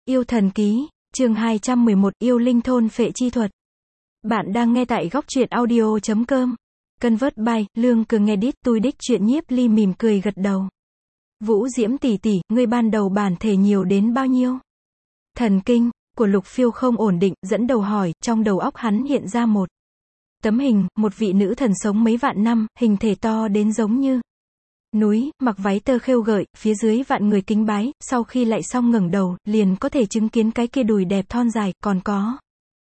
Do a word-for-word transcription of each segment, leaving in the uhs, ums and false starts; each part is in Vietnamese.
Yêu thần ký, chương hai trăm mười một, yêu linh thôn phệ chi thuật. Bạn đang nghe tại góc truyện audio chấm com. Convert by, Lương Cường Edit, tôi đích truyện. Nhiếp Ly mỉm cười gật đầu. Vũ Diễm tỷ tỷ, ngươi ban đầu bản thể nhiều đến bao nhiêu? Thần kinh của Lục Phiêu không ổn định, dẫn đầu hỏi, trong đầu óc hắn hiện ra một tấm hình, một vị nữ thần sống mấy vạn năm, hình thể to đến giống như núi, mặc váy tơ khêu gợi, phía dưới vạn người kính bái, sau khi lại xong ngẩng đầu, liền có thể chứng kiến cái kia đùi đẹp thon dài, còn có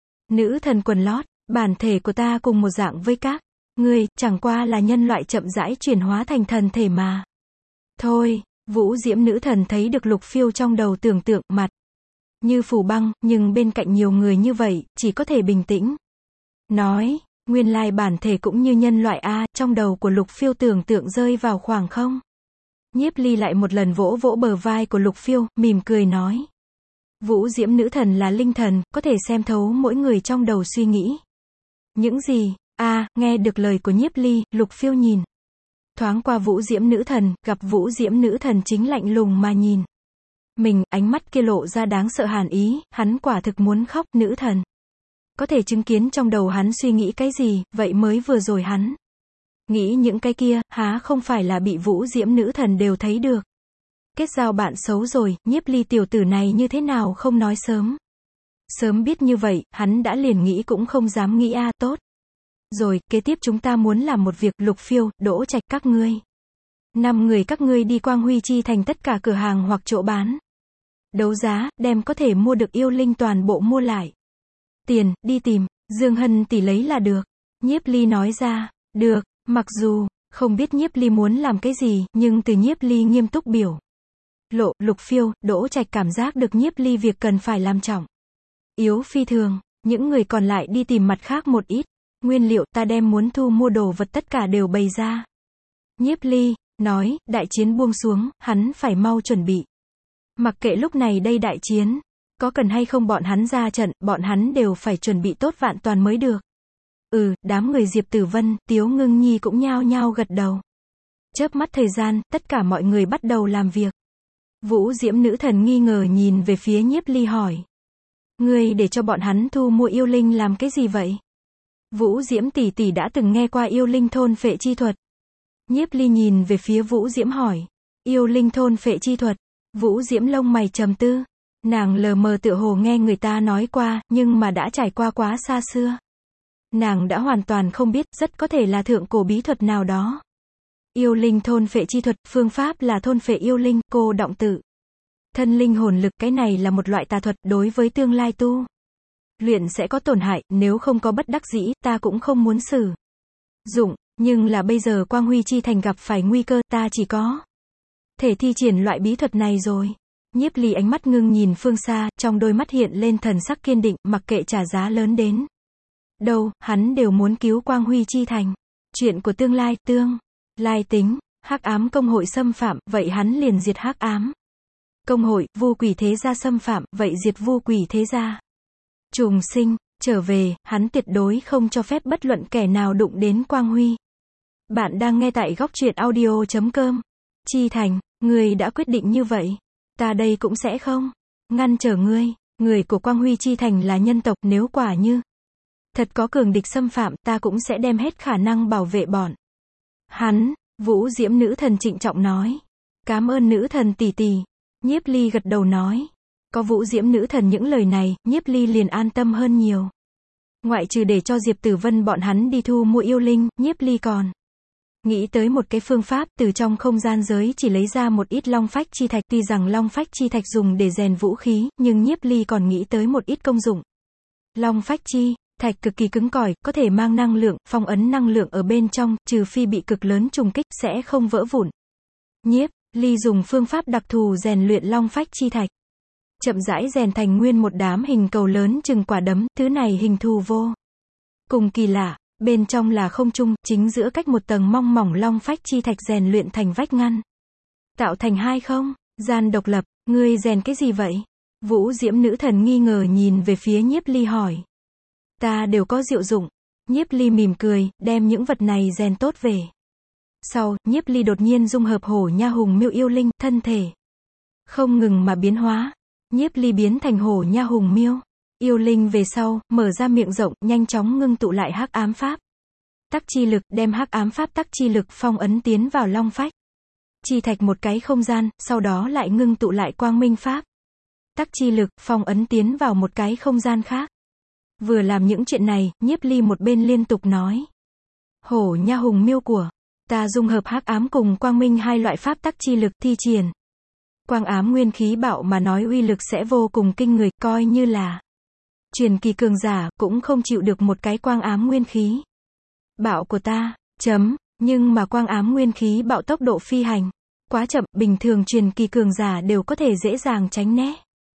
nữ thần quần lót. Bản thể của ta cùng một dạng với các ngươi, chẳng qua là nhân loại chậm rãi chuyển hóa thành thần thể mà thôi. Vũ Diễm nữ thần thấy được Lục Phiêu trong đầu tưởng tượng, mặt như phủ băng, nhưng bên cạnh nhiều người như vậy, chỉ có thể bình tĩnh nói, nguyên lai bản thể cũng như nhân loại a. Trong đầu của Lục Phiêu tưởng tượng rơi vào khoảng không. Nhiếp Ly lại một lần vỗ vỗ bờ vai của Lục Phiêu, mỉm cười nói, Vũ Diễm nữ thần là linh thần, có thể xem thấu mỗi người trong đầu suy nghĩ. Những gì? A, nghe được lời của Nhiếp Ly, Lục Phiêu nhìn thoáng qua Vũ Diễm nữ thần, gặp Vũ Diễm nữ thần chính lạnh lùng mà nhìn mình, ánh mắt kia lộ ra đáng sợ hàn ý, hắn quả thực muốn khóc. Nữ thần có thể chứng kiến trong đầu hắn suy nghĩ cái gì, vậy mới vừa rồi hắn nghĩ những cái kia, há không phải là bị Vũ Diễm nữ thần đều thấy được. Kết giao bạn xấu rồi, Nhiếp Ly tiểu tử này như thế nào không nói sớm. Sớm biết như vậy, hắn đã liền nghĩ cũng không dám nghĩ a. Tốt rồi, kế tiếp chúng ta muốn làm một việc. Lục Phiêu, Đỗ Trạch, các ngươi năm người các ngươi đi Quang Huy Chi thành tất cả cửa hàng hoặc chỗ bán đấu giá, đem có thể mua được yêu linh toàn bộ mua lại. Tiền, đi tìm Dương Hân tỷ lấy là được. Nhiếp Ly nói ra. Được. Mặc dù không biết Nhiếp Ly muốn làm cái gì, nhưng từ Nhiếp Ly nghiêm túc biểu lộ, Lục Phiêu, Đỗ Trạch cảm giác được Nhiếp Ly việc cần phải làm trọng yếu phi thường. Những người còn lại đi tìm mặt khác một ít nguyên liệu, ta đem muốn thu mua đồ vật tất cả đều bày ra. Nhiếp Ly nói, đại chiến buông xuống, hắn phải mau chuẩn bị. Mặc kệ lúc này đây đại chiến có cần hay không bọn hắn ra trận, bọn hắn đều phải chuẩn bị tốt vạn toàn mới được. Ừ, đám người Diệp Tử Vân, Tiếu Ngưng Nhi cũng nhao nhao gật đầu. Chớp mắt thời gian, tất cả mọi người bắt đầu làm việc. Vũ Diễm nữ thần nghi ngờ nhìn về phía Nhiếp Ly hỏi, ngươi để cho bọn hắn thu mua yêu linh làm cái gì vậy? Vũ Diễm tỷ tỷ đã từng nghe qua yêu linh thôn phệ chi thuật. Nhiếp Ly nhìn về phía Vũ Diễm hỏi, yêu linh thôn phệ chi thuật? Vũ Diễm lông mày trầm tư. Nàng lờ mờ tựa hồ nghe người ta nói qua, nhưng mà đã trải qua quá xa xưa. Nàng đã hoàn toàn không biết, rất có thể là thượng cổ bí thuật nào đó. Yêu linh thôn phệ chi thuật, phương pháp là thôn phệ yêu linh, cô động tự thân linh hồn lực, cái này là một loại tà thuật, đối với tương lai tu luyện sẽ có tổn hại, nếu không có bất đắc dĩ, ta cũng không muốn sử dụng, nhưng là bây giờ Quang Huy Chi thành gặp phải nguy cơ, ta chỉ có thể thi triển loại bí thuật này rồi. Nhiếp Ly ánh mắt ngưng nhìn phương xa, trong đôi mắt hiện lên thần sắc kiên định, mặc kệ trả giá lớn đến đâu, hắn đều muốn cứu Quang Huy Chi thành. Chuyện của tương lai, tương lai tính, hắc ám công hội xâm phạm, vậy hắn liền diệt hắc ám công hội. Vu quỷ thế gia xâm phạm, vậy diệt vu quỷ thế gia. Trùng sinh trở về, hắn tuyệt đối không cho phép bất luận kẻ nào đụng đến Quang Huy. Bạn đang nghe tại góc truyện audio chấm com. Chi thành, ngươi đã quyết định như vậy, ta đây cũng sẽ không ngăn trở ngươi. Người của Quang Huy Chi thành là nhân tộc, nếu quả như thật có cường địch xâm phạm, ta cũng sẽ đem hết khả năng bảo vệ bọn hắn. Vũ Diễm nữ thần trịnh trọng nói, cảm ơn nữ thần tỷ tỷ. Nhiếp Ly gật đầu nói, có Vũ Diễm nữ thần những lời này, Nhiếp Ly liền an tâm hơn nhiều. Ngoại trừ để cho Diệp Tử Vân bọn hắn đi thu mua yêu linh, Nhiếp Ly còn nghĩ tới một cái phương pháp, từ trong không gian giới chỉ lấy ra một ít long phách chi thạch. Tuy rằng long phách chi thạch dùng để rèn vũ khí, nhưng Nhiếp Ly còn nghĩ tới một ít công dụng. Long phách chi thạch cực kỳ cứng cỏi, có thể mang năng lượng, phong ấn năng lượng ở bên trong, trừ phi bị cực lớn trùng kích, sẽ không vỡ vụn. Nhiếp Ly dùng phương pháp đặc thù rèn luyện long phách chi thạch, chậm rãi rèn thành nguyên một đám hình cầu lớn chừng quả đấm. Thứ này hình thù vô cùng kỳ lạ, bên trong là không trung, chính giữa cách một tầng mong mỏng long phách chi thạch rèn luyện thành vách ngăn, tạo thành hai không gian độc lập. Ngươi rèn cái gì vậy? Vũ Diễm nữ thần nghi ngờ nhìn về phía Nhiếp Ly hỏi. Ta đều có diệu dụng. Nhiếp Ly mỉm cười, đem những vật này rèn tốt về sau, Nhiếp Ly đột nhiên dung hợp hổ nha hùng miêu yêu linh, thân thể không ngừng mà biến hóa. Nhiếp Ly biến thành hổ nha hùng miêu. Yêu linh về sau, mở ra miệng rộng, nhanh chóng ngưng tụ lại hắc ám pháp tắc chi lực, đem hắc ám pháp tắc chi lực phong ấn tiến vào long phách chi thạch một cái không gian, sau đó lại ngưng tụ lại quang minh pháp tắc chi lực, phong ấn tiến vào một cái không gian khác. Vừa làm những chuyện này, Nhiếp Ly một bên liên tục nói. Hổ nha hùng miêu của ta dung hợp hắc ám cùng quang minh hai loại pháp tắc chi lực thi triển. Quang ám nguyên khí bạo mà nói uy lực sẽ vô cùng kinh người, coi như là truyền kỳ cường giả, cũng không chịu được một cái quang ám nguyên khí bạo của ta, chấm, nhưng mà quang ám nguyên khí bạo tốc độ phi hành quá chậm, bình thường truyền kỳ cường giả đều có thể dễ dàng tránh né.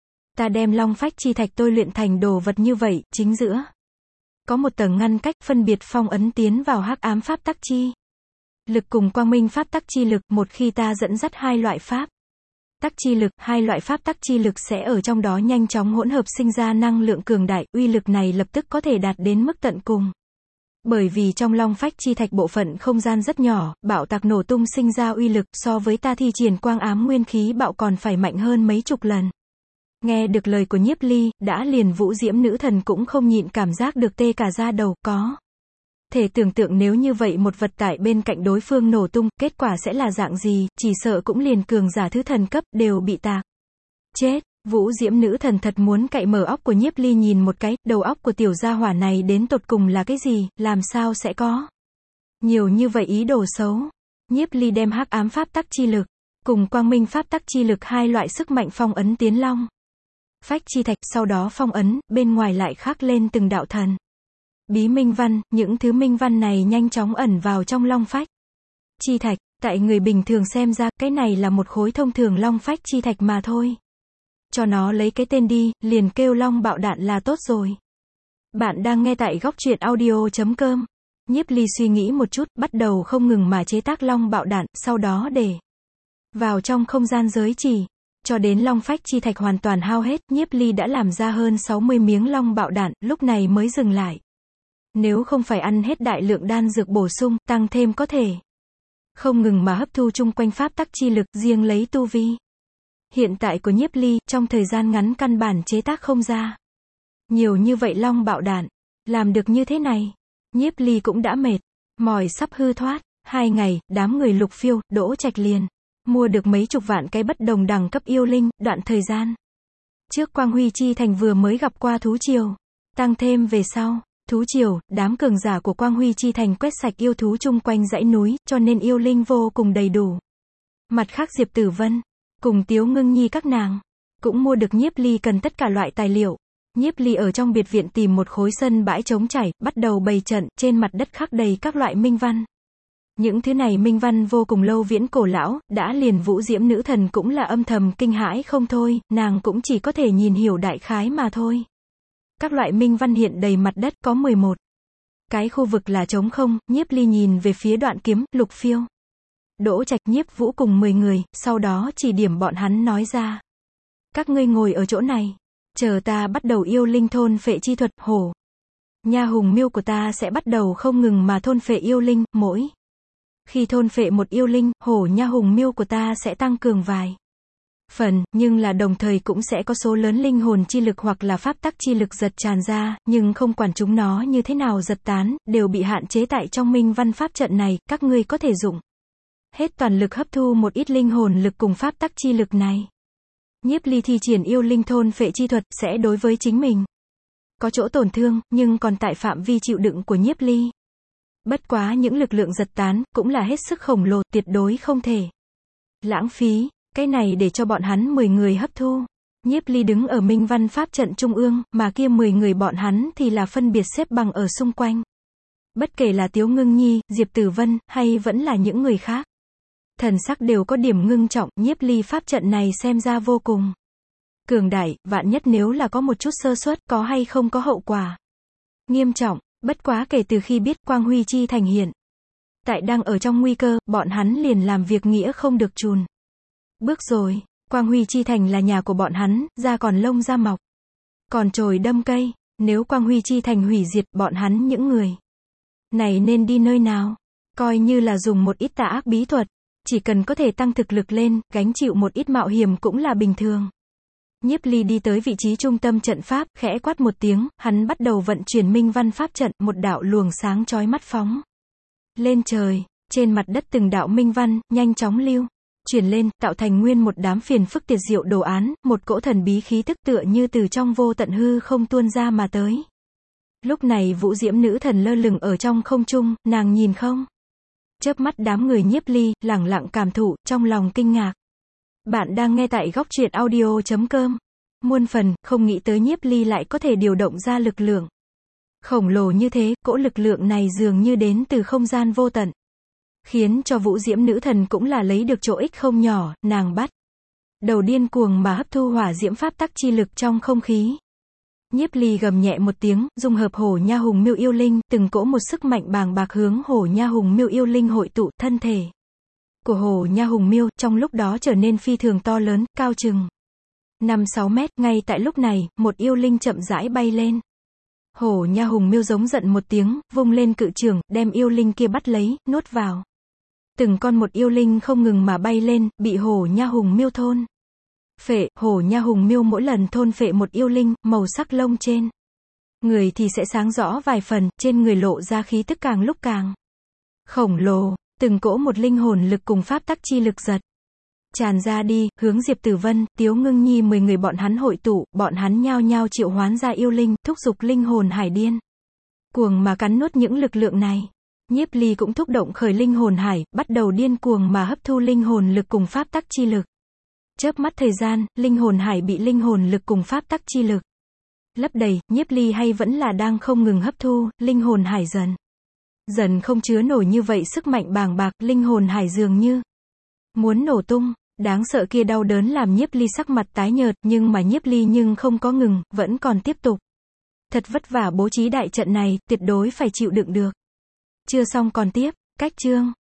Ta đem long phách chi thạch tôi luyện thành đồ vật như vậy, chính giữa có một tầng ngăn cách, phân biệt phong ấn tiến vào hắc ám pháp tắc chi lực cùng quang minh pháp tắc chi lực. Một khi ta dẫn dắt hai loại pháp tắc chi lực, hai loại pháp tắc chi lực sẽ ở trong đó nhanh chóng hỗn hợp sinh ra năng lượng cường đại, uy lực này lập tức có thể đạt đến mức tận cùng. Bởi vì trong long phách chi thạch bộ phận không gian rất nhỏ, bạo tạc nổ tung sinh ra uy lực so với ta thi triển quang ám nguyên khí bạo còn phải mạnh hơn mấy chục lần. Nghe được lời của Nhiếp Ly, đã liền Vũ Diễm nữ thần cũng không nhịn cảm giác được tê cả da đầu, có thể tưởng tượng nếu như vậy một vật tại bên cạnh đối phương nổ tung, kết quả sẽ là dạng gì, chỉ sợ cũng liền cường giả thứ thần cấp, đều bị tạc chết. Vũ Diễm nữ thần thật muốn cạy mở óc của Nhiếp Ly nhìn một cái, đầu óc của tiểu gia hỏa này đến tột cùng là cái gì, làm sao sẽ có nhiều như vậy ý đồ xấu. Nhiếp Ly đem hắc ám pháp tắc chi lực cùng quang minh pháp tắc chi lực hai loại sức mạnh phong ấn tiến long phách chi thạch, sau đó phong ấn, bên ngoài lại khắc lên từng đạo thần bí minh văn, những thứ minh văn này nhanh chóng ẩn vào trong long phách chi thạch. Tại người bình thường xem ra, cái này là một khối thông thường long phách chi thạch mà thôi. Cho nó lấy cái tên đi, liền kêu long bạo đạn là tốt rồi. Bạn đang nghe tại góc truyện audio chấm com. Nhiếp Ly suy nghĩ một chút, bắt đầu không ngừng mà chế tác long bạo đạn, sau đó để vào trong không gian giới chỉ. Cho đến long phách chi thạch hoàn toàn hao hết, Nhiếp Ly đã làm ra hơn sáu mươi miếng long bạo đạn, lúc này mới dừng lại. Nếu không phải ăn hết đại lượng đan dược bổ sung, tăng thêm có thể không ngừng mà hấp thu chung quanh pháp tắc chi lực, riêng lấy tu vi hiện tại của Nhiếp Ly, trong thời gian ngắn căn bản chế tác không ra nhiều như vậy long bạo đạn. Làm được như thế này, Nhiếp Ly cũng đã mệt mỏi sắp hư thoát. Hai ngày, đám người Lục Phiêu, Đỗ Trạch liền mua được mấy chục vạn cái bất đồng đẳng cấp yêu linh. Đoạn thời gian trước Quang Huy Chi Thành vừa mới gặp qua thú triều, tăng thêm về sau thú triều, đám cường giả của Quang Huy Chi Thành quét sạch yêu thú chung quanh dãy núi, cho nên yêu linh vô cùng đầy đủ. Mặt khác Diệp Tử Vân cùng Tiếu Ngưng Nhi các nàng cũng mua được Nhiếp Ly cần tất cả loại tài liệu. Nhiếp Ly ở trong biệt viện tìm một khối sân bãi trống trải, bắt đầu bày trận, trên mặt đất khắc đầy các loại minh văn. Những thứ này minh văn vô cùng lâu viễn cổ lão, đã liền Vũ Diễm nữ thần cũng là âm thầm kinh hãi không thôi, nàng cũng chỉ có thể nhìn hiểu đại khái mà thôi. Các loại minh văn hiện đầy mặt đất, có mười một cái khu vực là trống không. Nhiếp Ly nhìn về phía Đoạn Kiếm, Lục Phiêu, Đỗ Trạch, Nhiếp Vũ cùng mười người, sau đó chỉ điểm bọn hắn nói ra. Các ngươi ngồi ở chỗ này, chờ ta bắt đầu yêu linh thôn phệ chi thuật. Hổ nha hùng miêu của ta sẽ bắt đầu không ngừng mà thôn phệ yêu linh, mỗi khi thôn phệ một yêu linh, hổ nha hùng miêu của ta sẽ tăng cường vài phần, nhưng là đồng thời cũng sẽ có số lớn linh hồn chi lực hoặc là pháp tắc chi lực giật tràn ra, nhưng không quản chúng nó như thế nào giật tán, đều bị hạn chế tại trong minh văn pháp trận này. Các ngươi có thể dùng hết toàn lực hấp thu một ít linh hồn lực cùng pháp tắc chi lực này. Nhiếp Ly thi triển yêu linh thôn phệ chi thuật, sẽ đối với chính mình có chỗ tổn thương, nhưng còn tại phạm vi chịu đựng của Nhiếp Ly. Bất quá những lực lượng giật tán, cũng là hết sức khổng lồ, tuyệt đối không thể lãng phí. Cái này để cho bọn hắn mười người hấp thu. Nhiếp Ly đứng ở minh văn pháp trận trung ương, mà kia mười người bọn hắn thì là phân biệt xếp bằng ở xung quanh. Bất kể là Tiếu Ngưng Nhi, Diệp Tử Vân, hay vẫn là những người khác, thần sắc đều có điểm ngưng trọng. Nhiếp Ly pháp trận này xem ra vô cùng cường đại, vạn nhất nếu là có một chút sơ suất, có hay không có hậu quả nghiêm trọng. Bất quá kể từ khi biết Quang Huy Chi Thành hiện tại đang ở trong nguy cơ, bọn hắn liền làm việc nghĩa không được chùn bước rồi. Quang Huy Chi Thành là nhà của bọn hắn, da còn lông da mọc, còn chồi đâm cây. Nếu Quang Huy Chi Thành hủy diệt, bọn hắn những người này nên đi nơi nào? Coi như là dùng một ít tà ác bí thuật, chỉ cần có thể tăng thực lực lên, gánh chịu một ít mạo hiểm cũng là bình thường. Nhiếp Ly đi tới vị trí trung tâm trận pháp, khẽ quát một tiếng, hắn bắt đầu vận chuyển minh văn pháp trận, một đạo luồng sáng chói mắt phóng lên trời, trên mặt đất từng đạo minh văn, nhanh chóng lưu chuyển lên, tạo thành nguyên một đám phiền phức tuyệt diệu đồ án, một cỗ thần bí khí tức tựa như từ trong vô tận hư không tuôn ra mà tới. Lúc này Vũ Diễm nữ thần lơ lửng ở trong không trung, nàng nhìn không chớp mắt đám người Nhiếp Ly, lẳng lặng cảm thụ, trong lòng kinh ngạc. Bạn đang nghe tại góc truyện audio chấm com. Muôn phần, không nghĩ tới Nhiếp Ly lại có thể điều động ra lực lượng khổng lồ như thế, cỗ lực lượng này dường như đến từ không gian vô tận. Khiến cho Vũ Diễm nữ thần cũng là lấy được chỗ ích không nhỏ, nàng bắt đầu điên cuồng mà hấp thu hỏa diễm pháp tắc chi lực trong không khí. Nhiếp Ly gầm nhẹ một tiếng, dung hợp Hổ Nha Hùng Miêu yêu linh, từng cỗ một sức mạnh bàng bạc hướng Hổ Nha Hùng Miêu yêu linh hội tụ, thân thể của Hổ Nha Hùng Miêu trong lúc đó trở nên phi thường to lớn, cao chừng năm sáu mét. Ngay tại lúc này, một yêu linh chậm rãi bay lên. Hổ Nha Hùng Miêu giống giận một tiếng, vung lên cự trưởng, đem yêu linh kia bắt lấy, nuốt vào. Từng con một yêu linh không ngừng mà bay lên, bị Hổ Nha Hùng Miêu thôn phệ. Hổ Nha Hùng Miêu mỗi lần thôn phệ một yêu linh, màu sắc lông trên người thì sẽ sáng rõ vài phần, trên người lộ ra khí tức càng lúc càng khổng lồ, từng cỗ một linh hồn lực cùng pháp tắc chi lực giật tràn ra đi, hướng Diệp Tử Vân, Tiếu Ngưng Nhi mười người bọn hắn hội tụ, bọn hắn nhao nhao triệu hoán ra yêu linh, thúc giục linh hồn hải điên cuồng mà cắn nuốt những lực lượng này. Nhiếp Ly cũng thúc động khởi linh hồn hải, bắt đầu điên cuồng mà hấp thu linh hồn lực cùng pháp tắc chi lực. Chớp mắt thời gian, linh hồn hải bị linh hồn lực cùng pháp tắc chi lực lấp đầy. Nhiếp Ly hay vẫn là đang không ngừng hấp thu, linh hồn hải dần dần không chứa nổi như vậy sức mạnh bàng bạc, linh hồn hải dường như muốn nổ tung. Đáng sợ kia đau đớn làm Nhiếp Ly sắc mặt tái nhợt, nhưng mà Nhiếp Ly nhưng không có ngừng, vẫn còn tiếp tục. Thật vất vả bố trí đại trận này, tuyệt đối phải chịu đựng được. Chưa xong còn tiếp, cách chương